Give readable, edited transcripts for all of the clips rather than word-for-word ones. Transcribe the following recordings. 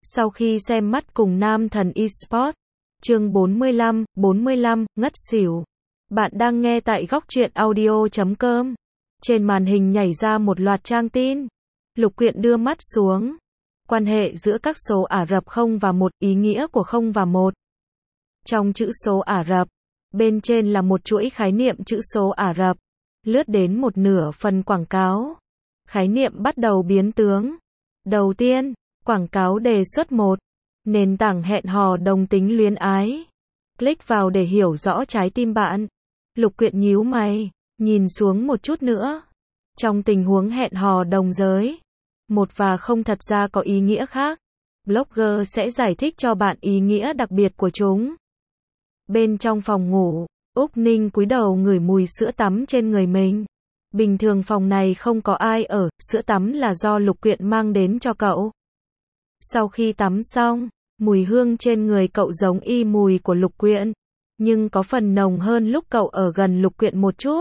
Sau khi xem mắt cùng nam thần eSports, chương 45, ngất xỉu. Bạn đang nghe tại góc truyện audio.com. Trên màn hình nhảy ra một loạt trang tin. Lục Quyện đưa mắt xuống. Quan hệ giữa các số Ả Rập 0 và 1, ý nghĩa của 0 và 1. Trong chữ số Ả Rập, bên trên là một chuỗi khái niệm chữ số Ả Rập. Lướt đến một nửa phần quảng cáo. Khái niệm bắt đầu biến tướng. Đầu tiên, quảng cáo đề xuất một nền tảng hẹn hò đồng tính luyến ái. Click vào để hiểu rõ trái tim bạn. Lục Quyện nhíu mày, nhìn xuống một chút nữa. Trong tình huống hẹn hò đồng giới, 1 và 0 thật ra có ý nghĩa khác. Blogger sẽ giải thích cho bạn ý nghĩa đặc biệt của chúng. Bên trong phòng ngủ, Úc Ninh cúi đầu ngửi mùi sữa tắm trên người mình. Bình thường phòng này không có ai ở, sữa tắm là do Lục Quyện mang đến cho cậu. Sau khi tắm xong, mùi hương trên người cậu giống y mùi của Lục Quyện, nhưng có phần nồng hơn lúc cậu ở gần Lục Quyện một chút.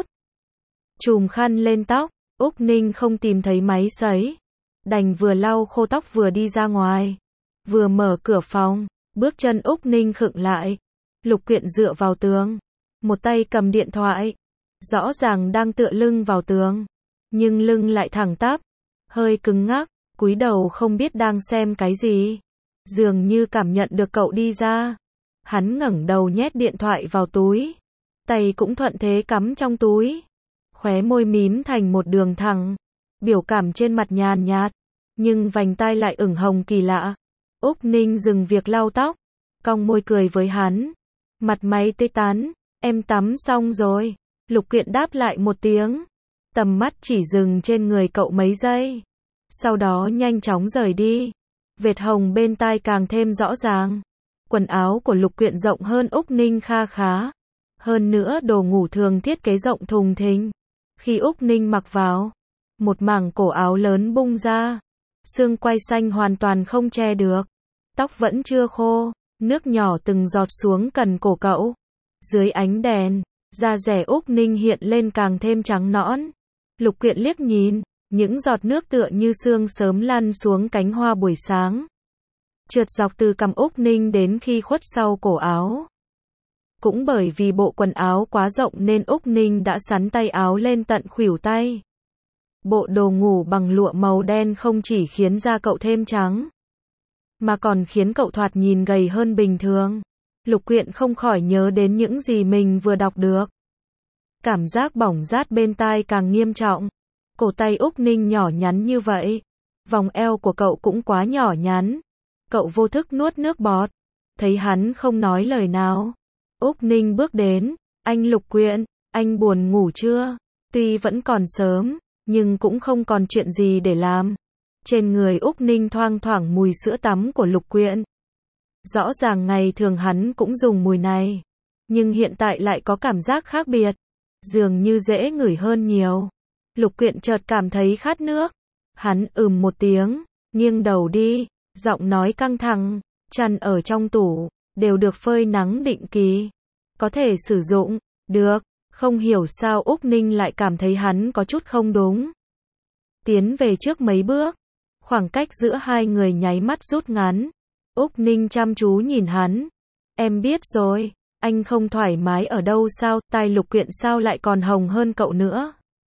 Chùm khăn lên tóc, Úc Ninh không tìm thấy máy sấy, đành vừa lau khô tóc vừa đi ra ngoài. Vừa mở cửa phòng, bước chân Úc Ninh khựng lại. Lục Quyện dựa vào tường, một tay cầm điện thoại, rõ ràng đang tựa lưng vào tường, nhưng lưng lại thẳng tắp, hơi cứng ngắc, cúi đầu không biết đang xem cái gì. Dường như cảm nhận được cậu đi ra, hắn ngẩng đầu nhét điện thoại vào túi, tay cũng thuận thế cắm trong túi, khóe môi mím thành một đường thẳng, biểu cảm trên mặt nhàn nhạt, nhưng vành tai lại ửng hồng kỳ lạ. Úc Ninh dừng việc lau tóc, cong môi cười với hắn, mặt mày tươi tắn, em tắm xong rồi. Lục Quyện đáp lại một tiếng, tầm mắt chỉ dừng trên người cậu mấy giây, sau đó nhanh chóng rời đi. Vệt hồng bên tai càng thêm rõ ràng. Quần áo của Lục Quyện rộng hơn Úc Ninh kha khá. Hơn nữa đồ ngủ thường thiết kế rộng thùng thình. Khi Úc Ninh mặc vào, một mảng cổ áo lớn bung ra, xương quai xanh hoàn toàn không che được. Tóc vẫn chưa khô, nước nhỏ từng giọt xuống cần cổ cậu. Dưới ánh đèn, da dẻ Úc Ninh hiện lên càng thêm trắng nõn. Lục Quyện liếc nhìn, những giọt nước tựa như sương sớm lăn xuống cánh hoa buổi sáng, trượt dọc từ cằm Úc Ninh đến khi khuất sau cổ áo. Cũng bởi vì bộ quần áo quá rộng nên Úc Ninh đã xắn tay áo lên tận khuỷu tay. Bộ đồ ngủ bằng lụa màu đen không chỉ khiến da cậu thêm trắng, mà còn khiến cậu thoạt nhìn gầy hơn bình thường. Lục Quyện không khỏi nhớ đến những gì mình vừa đọc được. Cảm giác bỏng rát bên tai càng nghiêm trọng. Cổ tay Úc Ninh nhỏ nhắn như vậy, vòng eo của cậu cũng quá nhỏ nhắn. Cậu vô thức nuốt nước bọt. Thấy hắn không nói lời nào, Úc Ninh bước đến, anh Lục Quyện, anh buồn ngủ chưa? Tuy vẫn còn sớm, nhưng cũng không còn chuyện gì để làm. Trên người Úc Ninh thoang thoảng mùi sữa tắm của Lục Quyện. Rõ ràng ngày thường hắn cũng dùng mùi này, nhưng hiện tại lại có cảm giác khác biệt, dường như dễ ngửi hơn nhiều. Lục Quyện chợt cảm thấy khát nước. Hắn một tiếng, nghiêng đầu đi, giọng nói căng thẳng, chăn ở trong tủ, đều được phơi nắng định kỳ. Có thể sử dụng, được. Không hiểu sao Úc Ninh lại cảm thấy hắn có chút không đúng. Tiến về trước mấy bước, khoảng cách giữa hai người nháy mắt rút ngắn. Úc Ninh chăm chú nhìn hắn. Em biết rồi, anh không thoải mái ở đâu sao, tai Lục Quyện sao lại còn hồng hơn cậu nữa?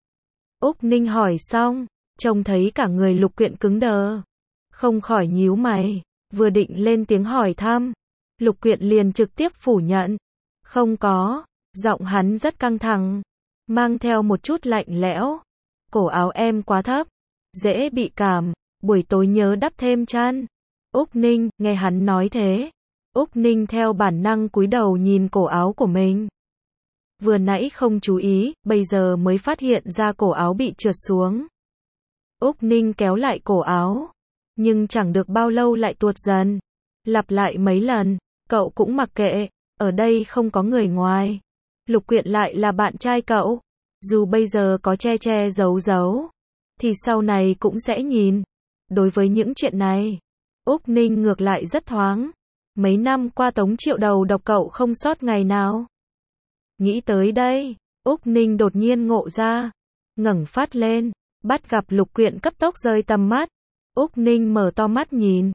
Úc Ninh hỏi xong, trông thấy cả người Lục Quyện cứng đờ, không khỏi nhíu mày, vừa định lên tiếng hỏi thăm, Lục Quyện liền trực tiếp phủ nhận, không có. Giọng hắn rất căng thẳng, mang theo một chút lạnh lẽo. Cổ áo em quá thấp, dễ bị cảm, buổi tối nhớ đắp thêm chăn. Úc Ninh, nghe hắn nói thế, Úc Ninh theo bản năng cúi đầu nhìn cổ áo của mình. Vừa nãy không chú ý, bây giờ mới phát hiện ra cổ áo bị trượt xuống. Úc Ninh kéo lại cổ áo, nhưng chẳng được bao lâu lại tuột dần. Lặp lại mấy lần, cậu cũng mặc kệ, ở đây không có người ngoài. Lục Quyện lại là bạn trai cậu, dù bây giờ có che che giấu giấu, thì sau này cũng sẽ nhìn. Đối với những chuyện này, Úc Ninh ngược lại rất thoáng. Mấy năm qua Tống Triệu đầu độc cậu không sót ngày nào. Nghĩ tới đây, Úc Ninh đột nhiên ngộ ra, ngẩng phát lên, bắt gặp Lục Quyện cấp tốc rời tầm mắt. Úc Ninh mở to mắt nhìn,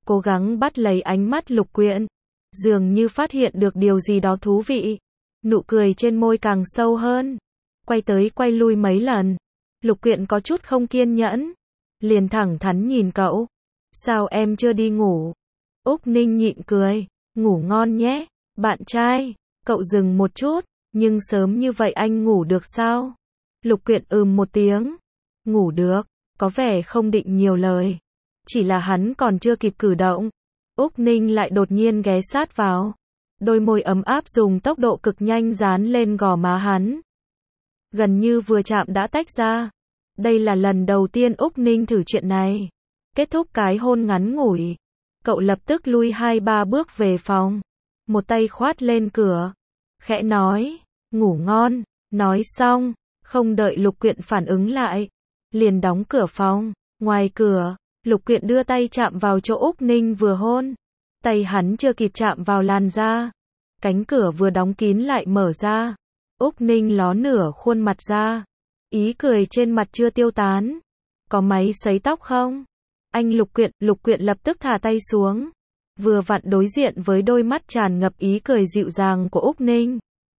cố gắng bắt lấy ánh mắt Lục Quyện, dường như phát hiện được điều gì đó thú vị. Nụ cười trên môi càng sâu hơn, quay tới quay lui mấy lần. Lục Quyện có chút không kiên nhẫn, liền thẳng thắn nhìn cậu. Sao em chưa đi ngủ? Úc Ninh nhịn cười, ngủ ngon nhé, bạn trai. Cậu dừng một chút, nhưng sớm như vậy anh ngủ được sao? Lục Quyện một tiếng, ngủ được, có vẻ không định nhiều lời. Chỉ là hắn còn chưa kịp cử động, Úc Ninh lại đột nhiên ghé sát vào. Đôi môi ấm áp dùng tốc độ cực nhanh dán lên gò má hắn. Gần như vừa chạm đã tách ra. Đây là lần đầu tiên Úc Ninh thử chuyện này. Kết thúc cái hôn ngắn ngủi, cậu lập tức lui 2-3 bước về phòng. Một tay khoát lên cửa, khẽ nói, ngủ ngon. Nói xong, không đợi Lục Quyện phản ứng lại, liền đóng cửa phòng. Ngoài cửa, Lục Quyện đưa tay chạm vào chỗ Úc Ninh vừa hôn. Tay hắn chưa kịp chạm vào làn da, cánh cửa vừa đóng kín lại mở ra. Úc Ninh ló nửa khuôn mặt ra, ý cười trên mặt chưa tiêu tán. Có máy sấy tóc không? Anh Lục Quyện lập tức thả tay xuống, vừa vặn đối diện với đôi mắt tràn ngập ý cười dịu dàng của Úc Ninh.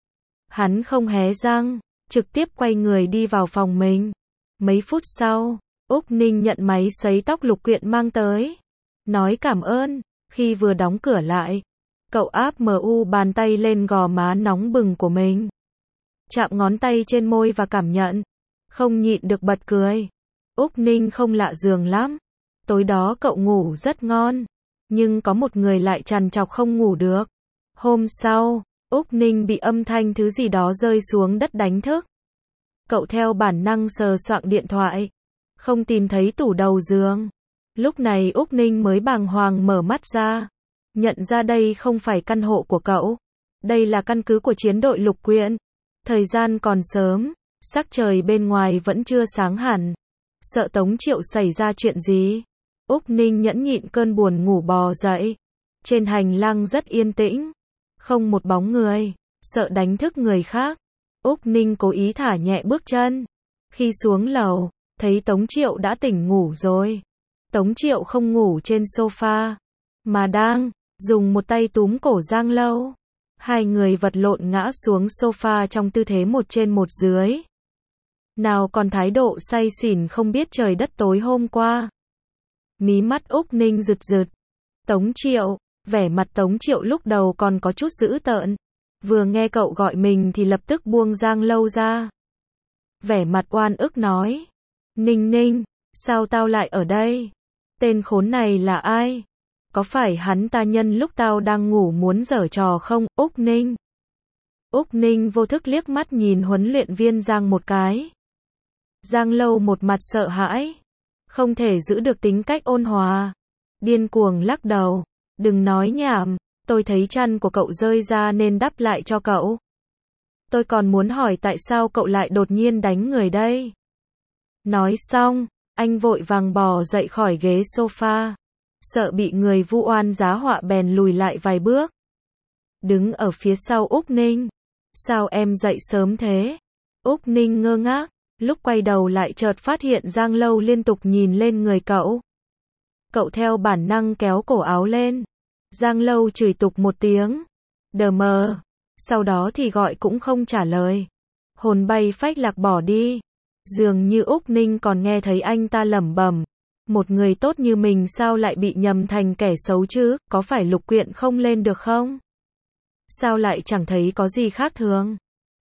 Hắn không hé răng, trực tiếp quay người đi vào phòng mình. Mấy phút sau, Úc Ninh nhận máy sấy tóc Lục Quyện mang tới, nói cảm ơn. Khi vừa đóng cửa lại, cậu áp bàn tay lên gò má nóng bừng của mình, chạm ngón tay trên môi và cảm nhận, không nhịn được bật cười. Úc Ninh không lạ giường lắm, tối đó cậu ngủ rất ngon, nhưng có một người lại trằn trọc không ngủ được. Hôm sau, Úc Ninh bị âm thanh thứ gì đó rơi xuống đất đánh thức. Cậu theo bản năng sờ soạng điện thoại, không tìm thấy tủ đầu giường. Lúc này Úc Ninh mới bàng hoàng mở mắt ra, nhận ra đây không phải căn hộ của cậu, đây là căn cứ của chiến đội Lục Quyện. Thời gian còn sớm, sắc trời bên ngoài vẫn chưa sáng hẳn. Sợ Tống Triệu xảy ra chuyện gì, Úc Ninh nhẫn nhịn cơn buồn ngủ bò dậy. Trên hành lang rất yên tĩnh, không một bóng người, sợ đánh thức người khác. Úc Ninh cố ý thả nhẹ bước chân. Khi xuống lầu, thấy Tống Triệu đã tỉnh ngủ rồi. Tống Triệu không ngủ trên sofa, mà đang dùng một tay túm cổ Giang Lâu. Hai người vật lộn ngã xuống sofa trong tư thế một trên một dưới. Nào còn thái độ say xỉn không biết trời đất tối hôm qua. Mí mắt Úc Ninh rực rực. Tống Triệu, vẻ mặt Tống Triệu lúc đầu còn có chút dữ tợn. Vừa nghe cậu gọi mình thì lập tức buông Giang Lâu ra. Vẻ mặt oan ức nói. Ninh Ninh, sao tao lại ở đây? Tên khốn này là ai? Có phải hắn ta nhân lúc tao đang ngủ muốn giở trò không, Úc Ninh? Úc Ninh vô thức liếc mắt nhìn huấn luyện viên Giang một cái. Giang Lâu một mặt sợ hãi, không thể giữ được tính cách ôn hòa, điên cuồng lắc đầu. Đừng nói nhảm, tôi thấy chăn của cậu rơi ra nên đắp lại cho cậu. Tôi còn muốn hỏi tại sao cậu lại đột nhiên đánh người đây? Nói xong, anh vội vàng bò dậy khỏi ghế sofa, sợ bị người vu oan giá họa bèn lùi lại vài bước. Đứng ở phía sau Úc Ninh. Sao em dậy sớm thế? Úc Ninh ngơ ngác, lúc quay đầu lại chợt phát hiện Giang Lâu liên tục nhìn lên người cậu. Cậu theo bản năng kéo cổ áo lên. Giang Lâu chửi tục một tiếng. Đờ mờ. Sau đó thì gọi cũng không trả lời. Hồn bay phách lạc bỏ đi. Dường như Úc Ninh còn nghe thấy anh ta lẩm bẩm. Một người tốt như mình sao lại bị nhầm thành kẻ xấu chứ, có phải Lục Quyện không lên được không? Sao lại chẳng thấy có gì khác thường?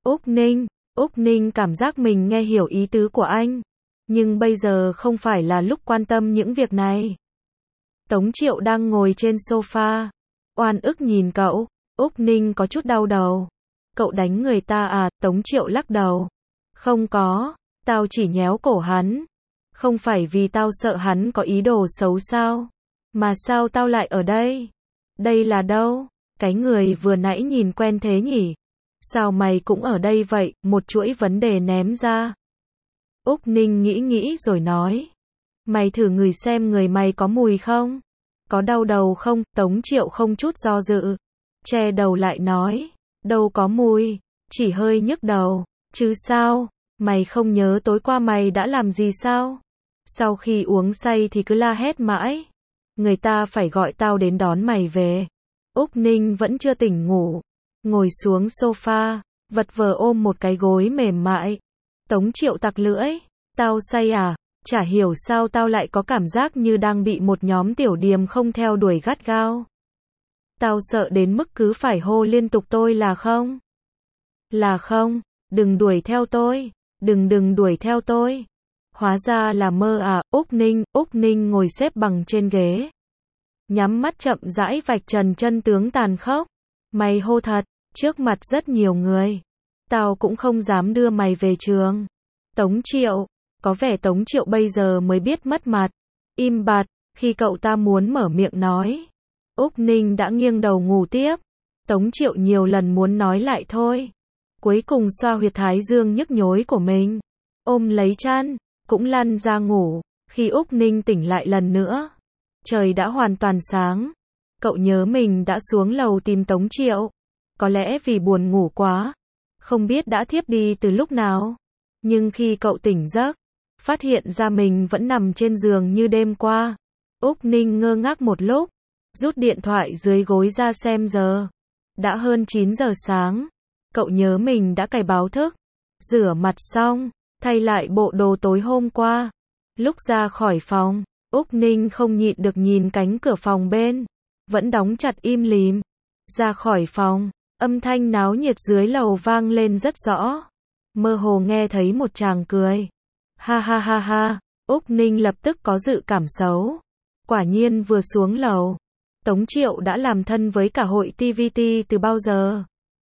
Úc Ninh cảm giác mình nghe hiểu ý tứ của anh. Nhưng bây giờ không phải là lúc quan tâm những việc này. Tống Triệu đang ngồi trên sofa, oan ức nhìn cậu. Úc Ninh có chút đau đầu. Cậu đánh người ta à? Tống Triệu lắc đầu. Không có, tao chỉ nhéo cổ hắn. Không phải vì tao sợ hắn có ý đồ xấu sao? Mà sao tao lại ở đây? Đây là đâu? Cái người vừa nãy nhìn quen thế nhỉ? Sao mày cũng ở đây vậy? Một chuỗi vấn đề ném ra. Úc Ninh nghĩ rồi nói. Mày thử ngửi xem người mày có mùi không? Có đau đầu không? Tống Triệu không chút do dự, che đầu lại nói. Đâu có mùi, chỉ hơi nhức đầu. Chứ sao? Mày không nhớ tối qua mày đã làm gì sao? Sau khi uống say thì cứ la hét mãi. Người ta phải gọi tao đến đón mày về. Úc Ninh vẫn chưa tỉnh ngủ. Ngồi xuống sofa, vật vờ ôm một cái gối mềm mại. Tống Triệu tặc lưỡi. Tao say à? Chả hiểu sao tao lại có cảm giác như đang bị một nhóm tiểu điềm không theo đuổi gắt gao. Tao sợ đến mức cứ phải hô liên tục tôi là không. Là không, đừng đuổi theo tôi, đừng đuổi theo tôi. Hóa ra là mơ à, Úc Ninh ngồi xếp bằng trên ghế. Nhắm mắt chậm rãi vạch trần chân tướng tàn khốc. Mày hô thật, trước mặt rất nhiều người. Tao cũng không dám đưa mày về trường. Tống Triệu, có vẻ Tống Triệu bây giờ mới biết mất mặt. Im bặt, khi cậu ta muốn mở miệng nói. Úc Ninh đã nghiêng đầu ngủ tiếp. Tống Triệu nhiều lần muốn nói lại thôi. Cuối cùng xoa huyệt thái dương nhức nhối của mình. Ôm lấy chăn, cũng lăn ra ngủ. Khi Úc Ninh tỉnh lại lần nữa, trời đã hoàn toàn sáng. Cậu nhớ mình đã xuống lầu tìm Tống Triệu. Có lẽ vì buồn ngủ quá, không biết đã thiếp đi từ lúc nào. Nhưng khi cậu tỉnh giấc, phát hiện ra mình vẫn nằm trên giường như đêm qua. Úc Ninh ngơ ngác một lúc, rút điện thoại dưới gối ra xem giờ. Đã hơn 9 giờ sáng. Cậu nhớ mình đã cài báo thức. Rửa mặt xong, thay lại bộ đồ tối hôm qua. Lúc ra khỏi phòng, Úc Ninh không nhịn được nhìn cánh cửa phòng bên. Vẫn đóng chặt im lìm. Ra khỏi phòng, âm thanh náo nhiệt dưới lầu vang lên rất rõ. Mơ hồ nghe thấy một chàng cười. Ha ha ha ha, Úc Ninh lập tức có dự cảm xấu. Quả nhiên vừa xuống lầu, Tống Triệu đã làm thân với cả hội TVT từ bao giờ.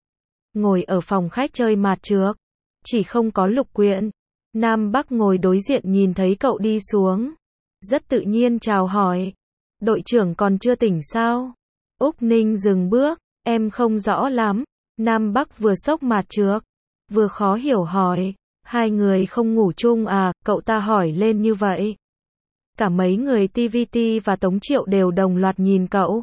Ngồi ở phòng khách chơi mạt trược, chỉ không có Lục Quyện. Nam Bắc ngồi đối diện nhìn thấy cậu đi xuống. Rất tự nhiên chào hỏi. Đội trưởng còn chưa tỉnh sao? Úc Ninh dừng bước, em không rõ lắm. Nam Bắc vừa xốc mạt trược, vừa khó hiểu hỏi. Hai người không ngủ chung à? Cậu ta hỏi lên như vậy. Cả mấy người TVT và Tống Triệu đều đồng loạt nhìn cậu.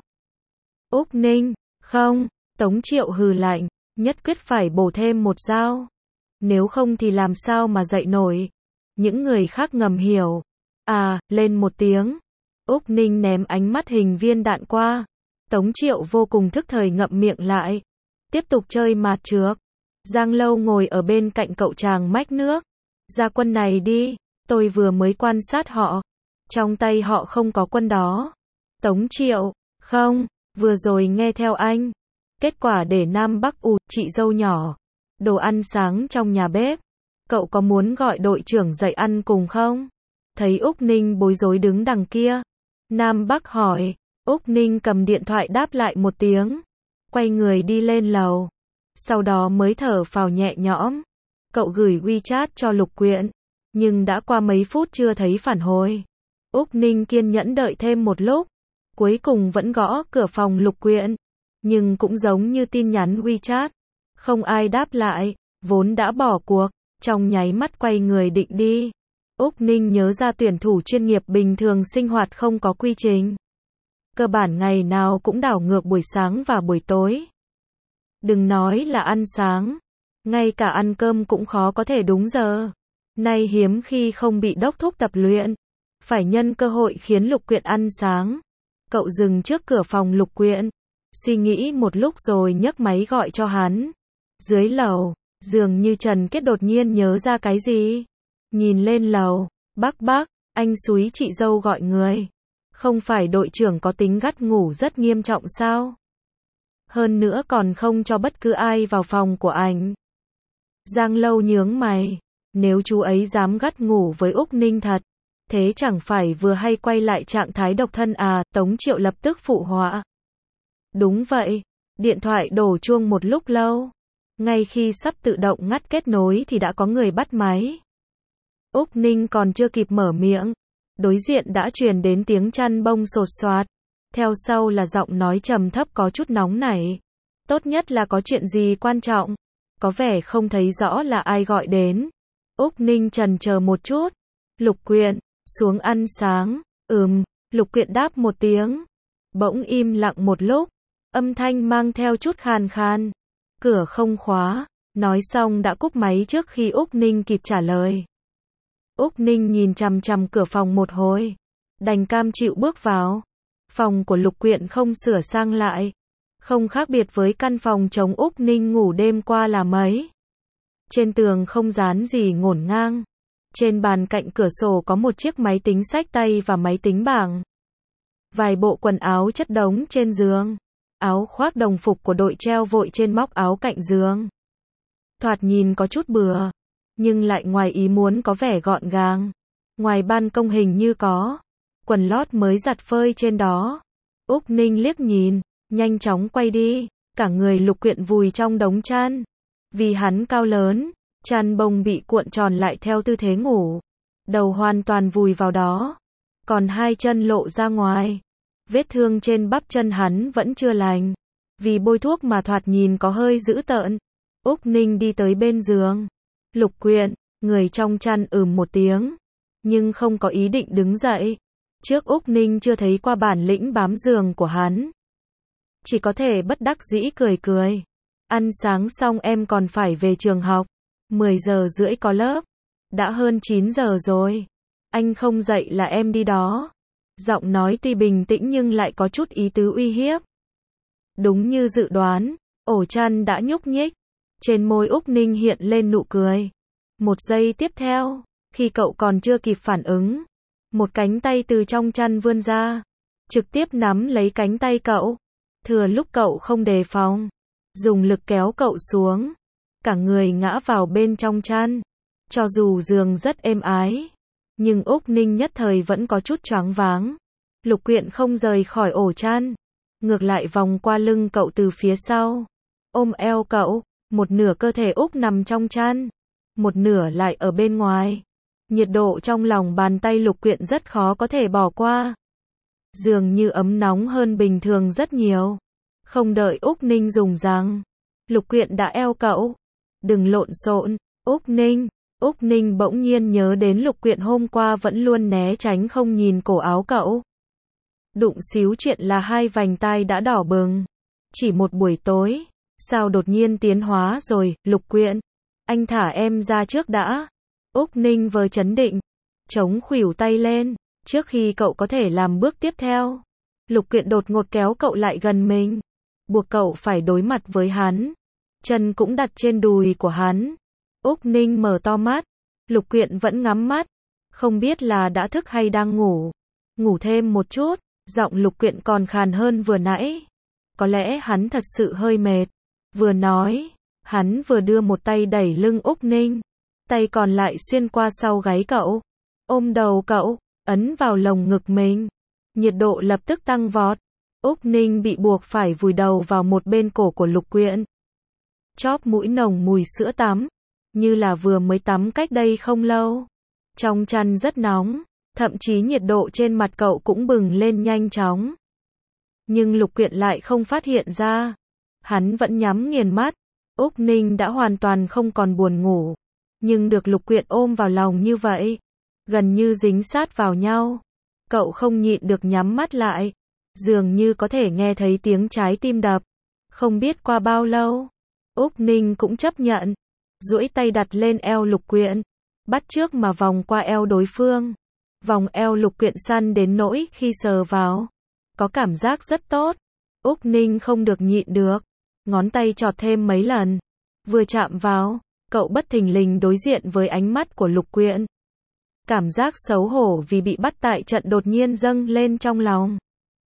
Úc Ninh, không. Tống Triệu hừ lạnh, nhất quyết phải bổ thêm một dao. Nếu không thì làm sao mà dậy nổi. Những người khác ngầm hiểu. À, lên một tiếng. Úc Ninh ném ánh mắt hình viên đạn qua. Tống Triệu vô cùng thức thời ngậm miệng lại. Tiếp tục chơi mạt trược. Giang Lâu ngồi ở bên cạnh cậu chàng mách nước. Ra quân này đi, tôi vừa mới quan sát họ. Trong tay họ không có quân đó. Tống Triệu, không, vừa rồi nghe theo anh. Kết quả để Nam Bắc chị dâu nhỏ. Đồ ăn sáng trong nhà bếp. Cậu có muốn gọi đội trưởng dậy ăn cùng không? Thấy Úc Ninh bối rối đứng đằng kia. Nam Bắc hỏi. Úc Ninh cầm điện thoại đáp lại một tiếng. Quay người đi lên lầu. Sau đó mới thở phào nhẹ nhõm. Cậu gửi WeChat cho Lục Quyện. Nhưng đã qua mấy phút chưa thấy phản hồi. Úc Ninh kiên nhẫn đợi thêm một lúc. Cuối cùng vẫn gõ cửa phòng Lục Quyện. Nhưng cũng giống như tin nhắn WeChat. Không ai đáp lại. Vốn đã bỏ cuộc. Trong nháy mắt quay người định đi. Úc Ninh nhớ ra tuyển thủ chuyên nghiệp bình thường sinh hoạt không có quy trình. Cơ bản ngày nào cũng đảo ngược buổi sáng và buổi tối. Đừng nói là ăn sáng. Ngay cả ăn cơm cũng khó có thể đúng giờ. Nay hiếm khi không bị đốc thúc tập luyện. Phải nhân cơ hội khiến Lục Quyện ăn sáng. Cậu dừng trước cửa phòng Lục Quyện. Suy nghĩ một lúc rồi nhấc máy gọi cho hắn. Dưới lầu, dường như Trần Kết đột nhiên nhớ ra cái gì. Nhìn lên lầu, bác, anh xúi chị dâu gọi người. Không phải đội trưởng có tính gắt ngủ rất nghiêm trọng sao? Hơn nữa còn không cho bất cứ ai vào phòng của anh. Giang Lâu nhướng mày. Nếu chú ấy dám gắt ngủ với Úc Ninh thật, thế chẳng phải vừa hay quay lại trạng thái độc thân à? Tống Triệu lập tức phụ họa. Đúng vậy. Điện thoại đổ chuông một lúc lâu. Ngay khi sắp tự động ngắt kết nối thì đã có người bắt máy. Úc Ninh còn chưa kịp mở miệng. Đối diện đã truyền đến tiếng chăn bông sột soạt. Theo sau là giọng nói trầm thấp có chút nóng nảy. Tốt nhất là có chuyện gì quan trọng. Có vẻ không thấy rõ là ai gọi đến. Úc Ninh chần chờ một chút. Lục Quyện, xuống ăn sáng. Lục Quyện đáp một tiếng. Bỗng im lặng một lúc. Âm thanh mang theo chút khàn khàn. Cửa không khóa. Nói xong đã cúp máy trước khi Úc Ninh kịp trả lời. Úc Ninh nhìn chằm chằm cửa phòng một hồi. Đành cam chịu bước vào. Phòng của Lục Quyện không sửa sang lại. Không khác biệt với căn phòng trống Úc Ninh ngủ đêm qua là mấy. Trên tường không dán gì ngổn ngang. Trên bàn cạnh cửa sổ có một chiếc máy tính xách tay và máy tính bảng. Vài bộ quần áo chất đống trên giường. Áo khoác đồng phục của đội treo vội trên móc áo cạnh giường. Thoạt nhìn có chút bừa, nhưng lại ngoài ý muốn có vẻ gọn gàng. Ngoài ban công hình như có quần lót mới giặt phơi trên đó. Úc Ninh liếc nhìn, nhanh chóng quay đi, cả người Lục Quyện vùi trong đống chăn. Vì hắn cao lớn, chăn bông bị cuộn tròn lại theo tư thế ngủ. Đầu hoàn toàn vùi vào đó, còn hai chân lộ ra ngoài. Vết thương trên bắp chân hắn vẫn chưa lành, vì bôi thuốc mà thoạt nhìn có hơi dữ tợn. Úc Ninh đi tới bên giường. Lục Quyện, người trong chăn một tiếng, nhưng không có ý định đứng dậy. Trước Úc Ninh chưa thấy qua bản lĩnh bám giường của hắn. Chỉ có thể bất đắc dĩ cười cười. Ăn sáng xong em còn phải về trường học. 10 giờ rưỡi có lớp. Đã hơn 9 giờ rồi. Anh không dậy là em đi đó. Giọng nói tuy bình tĩnh nhưng lại có chút ý tứ uy hiếp. Đúng như dự đoán, ổ chăn đã nhúc nhích. Trên môi Úc Ninh hiện lên nụ cười. Một giây tiếp theo, khi cậu còn chưa kịp phản ứng, một cánh tay từ trong chăn vươn ra, trực tiếp nắm lấy cánh tay cậu. Thừa lúc cậu không đề phòng, dùng lực kéo cậu xuống. Cả người ngã vào bên trong chăn. Cho dù giường rất êm ái, nhưng Úc Ninh nhất thời vẫn có chút choáng váng. Lục Quyện không rời khỏi ổ chăn, ngược lại vòng qua lưng cậu từ phía sau, ôm eo cậu. Một nửa cơ thể Úc nằm trong chăn, một nửa lại ở bên ngoài. Nhiệt độ trong lòng bàn tay Lục Quyện rất khó có thể bỏ qua. Dường như ấm nóng hơn bình thường rất nhiều. Không đợi Úc Ninh dùng răng, Lục Quyện đã eo cậu. Đừng lộn xộn, Úc Ninh. Úc Ninh bỗng nhiên nhớ đến Lục Quyện hôm qua vẫn luôn né tránh không nhìn cổ áo cậu. Đụng xíu chuyện là hai vành tai đã đỏ bừng. Chỉ một buổi tối, sao đột nhiên tiến hóa rồi, Lục Quyện. Anh thả em ra trước đã. Úc Ninh vừa chấn định, chống khuỷu tay lên, trước khi cậu có thể làm bước tiếp theo. Lục Quyện đột ngột kéo cậu lại gần mình, buộc cậu phải đối mặt với hắn. Chân cũng đặt trên đùi của hắn. Úc Ninh mở to mắt, Lục Quyện vẫn ngắm mắt, không biết là đã thức hay đang ngủ. Ngủ thêm một chút, giọng Lục Quyện còn khàn hơn vừa nãy. Có lẽ hắn thật sự hơi mệt. Vừa nói, hắn vừa đưa một tay đẩy lưng Úc Ninh, tay còn lại xuyên qua sau gáy cậu, ôm đầu cậu, ấn vào lồng ngực mình. Nhiệt độ lập tức tăng vọt. Úc Ninh bị buộc phải vùi đầu vào một bên cổ của Lục Quyện. Chóp mũi nồng mùi sữa tắm, như là vừa mới tắm cách đây không lâu. Trong chăn rất nóng, thậm chí nhiệt độ trên mặt cậu cũng bừng lên nhanh chóng. Nhưng Lục Quyện lại không phát hiện ra. Hắn vẫn nhắm nghiền mắt. Úc Ninh đã hoàn toàn không còn buồn ngủ. Nhưng được Lục Quyện ôm vào lòng như vậy, gần như dính sát vào nhau, cậu không nhịn được nhắm mắt lại. Dường như có thể nghe thấy tiếng trái tim đập. Không biết qua bao lâu, Úc Ninh cũng chấp nhận, duỗi tay đặt lên eo Lục Quyện, bắt chước mà vòng qua eo đối phương. Vòng eo Lục Quyện săn đến nỗi khi sờ vào, có cảm giác rất tốt. Úc Ninh không được nhịn được, ngón tay chọt thêm mấy lần. Vừa chạm vào, cậu bất thình lình đối diện với ánh mắt của Lục Quyện. Cảm giác xấu hổ vì bị bắt tại trận đột nhiên dâng lên trong lòng.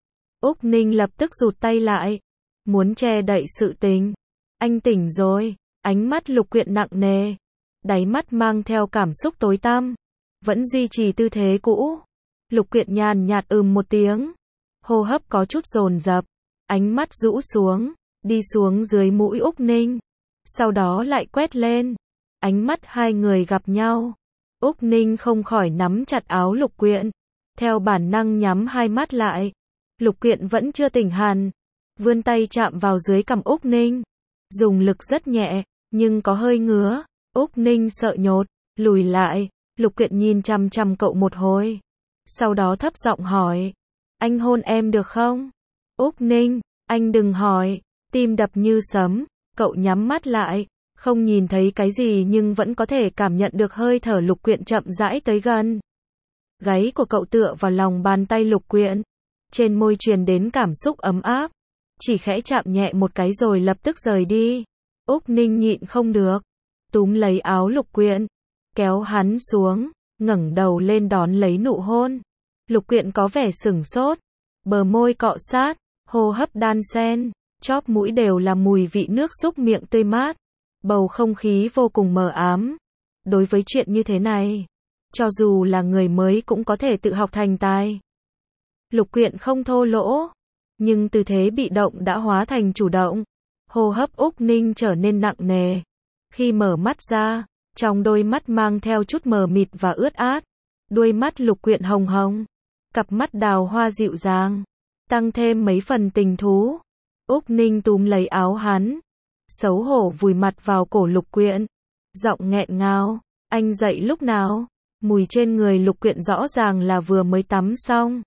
Úc Ninh lập tức rụt tay lại, muốn che đậy sự tình. Anh tỉnh rồi. Ánh mắt Lục Quyện nặng nề, đáy mắt mang theo cảm xúc tối tăm, vẫn duy trì tư thế cũ. Lục Quyện nhàn nhạt một tiếng, hô hấp có chút dồn dập, ánh mắt rũ xuống, đi xuống dưới mũi Úc Ninh, sau đó lại quét lên. Ánh mắt hai người gặp nhau, Úc Ninh không khỏi nắm chặt áo Lục Quyện, theo bản năng nhắm hai mắt lại. Lục Quyện vẫn chưa tỉnh hẳn, vươn tay chạm vào dưới cằm Úc Ninh, dùng lực rất nhẹ, nhưng có hơi ngứa. Úc Ninh sợ nhột, lùi lại. Lục Quyện nhìn chằm chằm cậu một hồi, sau đó thấp giọng hỏi, anh hôn em được không? Úc Ninh, anh đừng hỏi. Tim đập như sấm, cậu nhắm mắt lại, không nhìn thấy cái gì nhưng vẫn có thể cảm nhận được hơi thở Lục Quyện chậm rãi tới gần. Gáy của cậu tựa vào lòng bàn tay Lục Quyện, trên môi truyền đến cảm xúc ấm áp. Chỉ khẽ chạm nhẹ một cái rồi lập tức rời đi. Úc Ninh nhịn không được, túm lấy áo Lục Quyện, kéo hắn xuống, ngẩng đầu lên đón lấy nụ hôn. Lục Quyện có vẻ sửng sốt, bờ môi cọ sát, hô hấp đan xen, chóp mũi đều là mùi vị nước xúc miệng tươi mát. Bầu không khí vô cùng mờ ám. Đối với chuyện như thế này, cho dù là người mới cũng có thể tự học thành tài. Lục Quyện không thô lỗ, nhưng tư thế bị động đã hóa thành chủ động. Hô hấp Úc Ninh trở nên nặng nề. Khi mở mắt ra, trong đôi mắt mang theo chút mờ mịt và ướt át. Đuôi mắt Lục Quyện hồng hồng, cặp mắt đào hoa dịu dàng, tăng thêm mấy phần tình thú. Úc Ninh túm lấy áo hắn, xấu hổ vùi mặt vào cổ Lục Quyện, giọng nghẹn ngào, anh dậy lúc nào? Mùi trên người Lục Quyện rõ ràng là vừa mới tắm xong.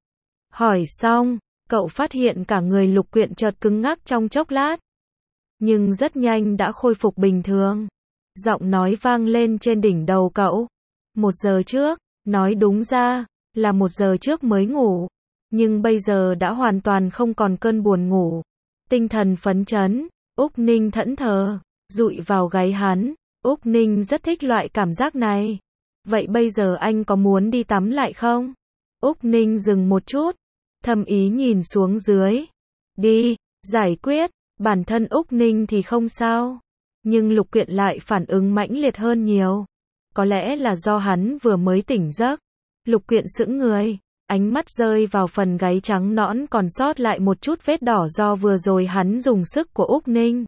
Hỏi xong, cậu phát hiện cả người Lục Quyện chợt cứng ngắc trong chốc lát, nhưng rất nhanh đã khôi phục bình thường. Giọng nói vang lên trên đỉnh đầu cậu. 1 giờ trước, nói đúng ra là 1 giờ trước mới ngủ, nhưng bây giờ đã hoàn toàn không còn cơn buồn ngủ. Tinh thần phấn chấn, Úc Ninh thẫn thờ, dụi vào gáy hắn. Úc Ninh rất thích loại cảm giác này. Vậy bây giờ anh có muốn đi tắm lại không? Úc Ninh dừng một chút, thầm ý nhìn xuống dưới. Đi, giải quyết. Bản thân Úc Ninh thì không sao, nhưng Lục Quyện lại phản ứng mãnh liệt hơn nhiều. Có lẽ là do hắn vừa mới tỉnh giấc. Lục Quyện sững người, ánh mắt rơi vào phần gáy trắng nõn còn sót lại một chút vết đỏ do vừa rồi hắn dùng sức của Úc Ninh.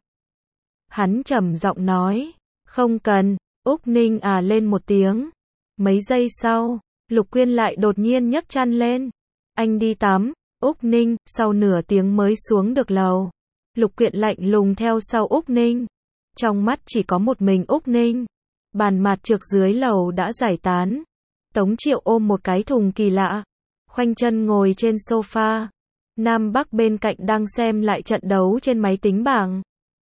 Hắn trầm giọng nói, không cần. Úc Ninh à lên một tiếng. Mấy giây sau, Lục Quyện lại đột nhiên nhấc chăn lên. Anh đi tắm. Úc Ninh, sau nửa tiếng mới xuống được lầu. Lục Quyện lạnh lùng theo sau Úc Ninh. Trong mắt chỉ có một mình Úc Ninh. Bàn mạt trược dưới lầu đã giải tán. Tống Triệu ôm một cái thùng kỳ lạ, khoanh chân ngồi trên sofa. Nam Bắc bên cạnh đang xem lại trận đấu trên máy tính bảng.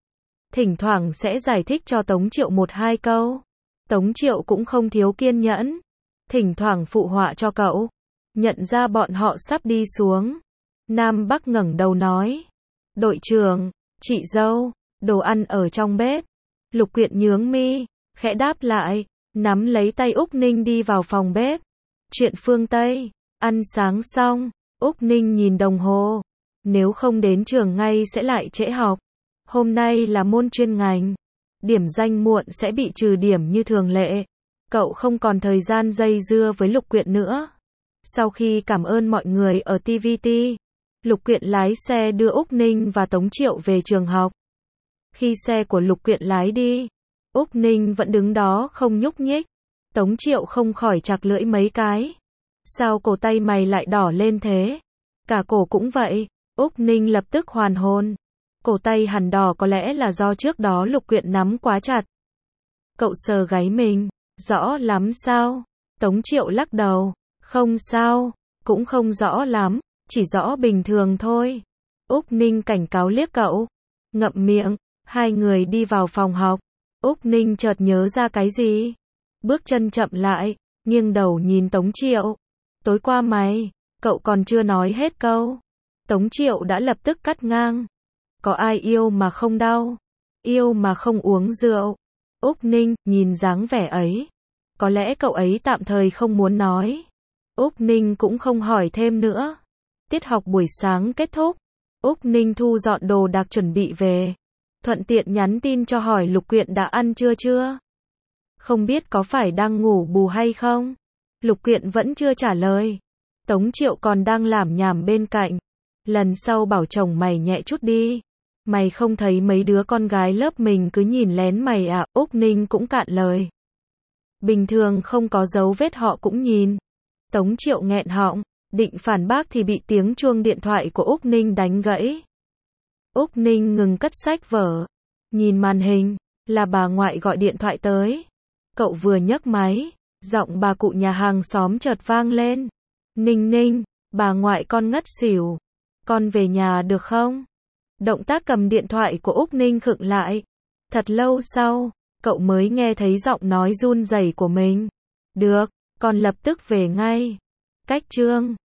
Thỉnh thoảng sẽ giải thích cho Tống Triệu 1-2 câu. Tống Triệu cũng không thiếu kiên nhẫn. Thỉnh thoảng phụ họa cho cậu. Nhận ra bọn họ sắp đi xuống, Nam Bắc ngẩng đầu nói. Đội trưởng, chị dâu, đồ ăn ở trong bếp. Lục Quyện nhướng mi, khẽ đáp lại, nắm lấy tay Úc Ninh đi vào phòng bếp. Chuyện phương Tây, ăn sáng xong, Úc Ninh nhìn đồng hồ. Nếu không đến trường ngay sẽ lại trễ học. Hôm nay là môn chuyên ngành. Điểm danh muộn sẽ bị trừ điểm như thường lệ. Cậu không còn thời gian dây dưa với Lục Quyện nữa. Sau khi cảm ơn mọi người ở TVT, Lục Quyện lái xe đưa Úc Ninh và Tống Triệu về trường học. Khi xe của Lục Quyện lái đi, Úc Ninh vẫn đứng đó không nhúc nhích. Tống Triệu không khỏi chặt lưỡi mấy cái. Sao cổ tay mày lại đỏ lên thế? Cả cổ cũng vậy. Úc Ninh lập tức hoàn hồn. Cổ tay hằn đỏ có lẽ là do trước đó Lục Quyện nắm quá chặt. Cậu sờ gáy mình. Rõ lắm sao? Tống Triệu lắc đầu. Không sao, cũng không rõ lắm, chỉ rõ bình thường thôi. Úc Ninh cảnh cáo liếc cậu. Ngậm miệng. Hai người đi vào phòng học. Úc Ninh chợt nhớ ra cái gì. Bước chân chậm lại, nghiêng đầu nhìn Tống Triệu. Tối qua cậu còn chưa nói hết câu. Tống Triệu đã lập tức cắt ngang. Có ai yêu mà không đau? Yêu mà không uống rượu? Úc Ninh nhìn dáng vẻ ấy. Có lẽ cậu ấy tạm thời không muốn nói. Úc Ninh cũng không hỏi thêm nữa. Tiết học buổi sáng kết thúc. Úc Ninh thu dọn đồ đạc chuẩn bị về. Thuận tiện nhắn tin cho hỏi Lục Quyện đã ăn chưa? Không biết có phải đang ngủ bù hay không? Lục Quyện vẫn chưa trả lời. Tống Triệu còn đang lảm nhảm bên cạnh. Lần sau bảo chồng mày nhẹ chút đi. Mày không thấy mấy đứa con gái lớp mình cứ nhìn lén mày à? Úc Ninh cũng cạn lời. Bình thường không có dấu vết họ cũng nhìn. Tống Triệu nghẹn họng, định phản bác thì bị tiếng chuông điện thoại của Úc Ninh đánh gãy. Úc Ninh ngừng cất sách vở. Nhìn màn hình, là bà ngoại gọi điện thoại tới. Cậu vừa nhấc máy, giọng bà cụ nhà hàng xóm chợt vang lên. Ninh Ninh, bà ngoại con ngất xỉu. Con về nhà được không? Động tác cầm điện thoại của Úc Ninh khựng lại. Thật lâu sau, cậu mới nghe thấy giọng nói run rẩy của mình. Được, con lập tức về ngay. Cách chương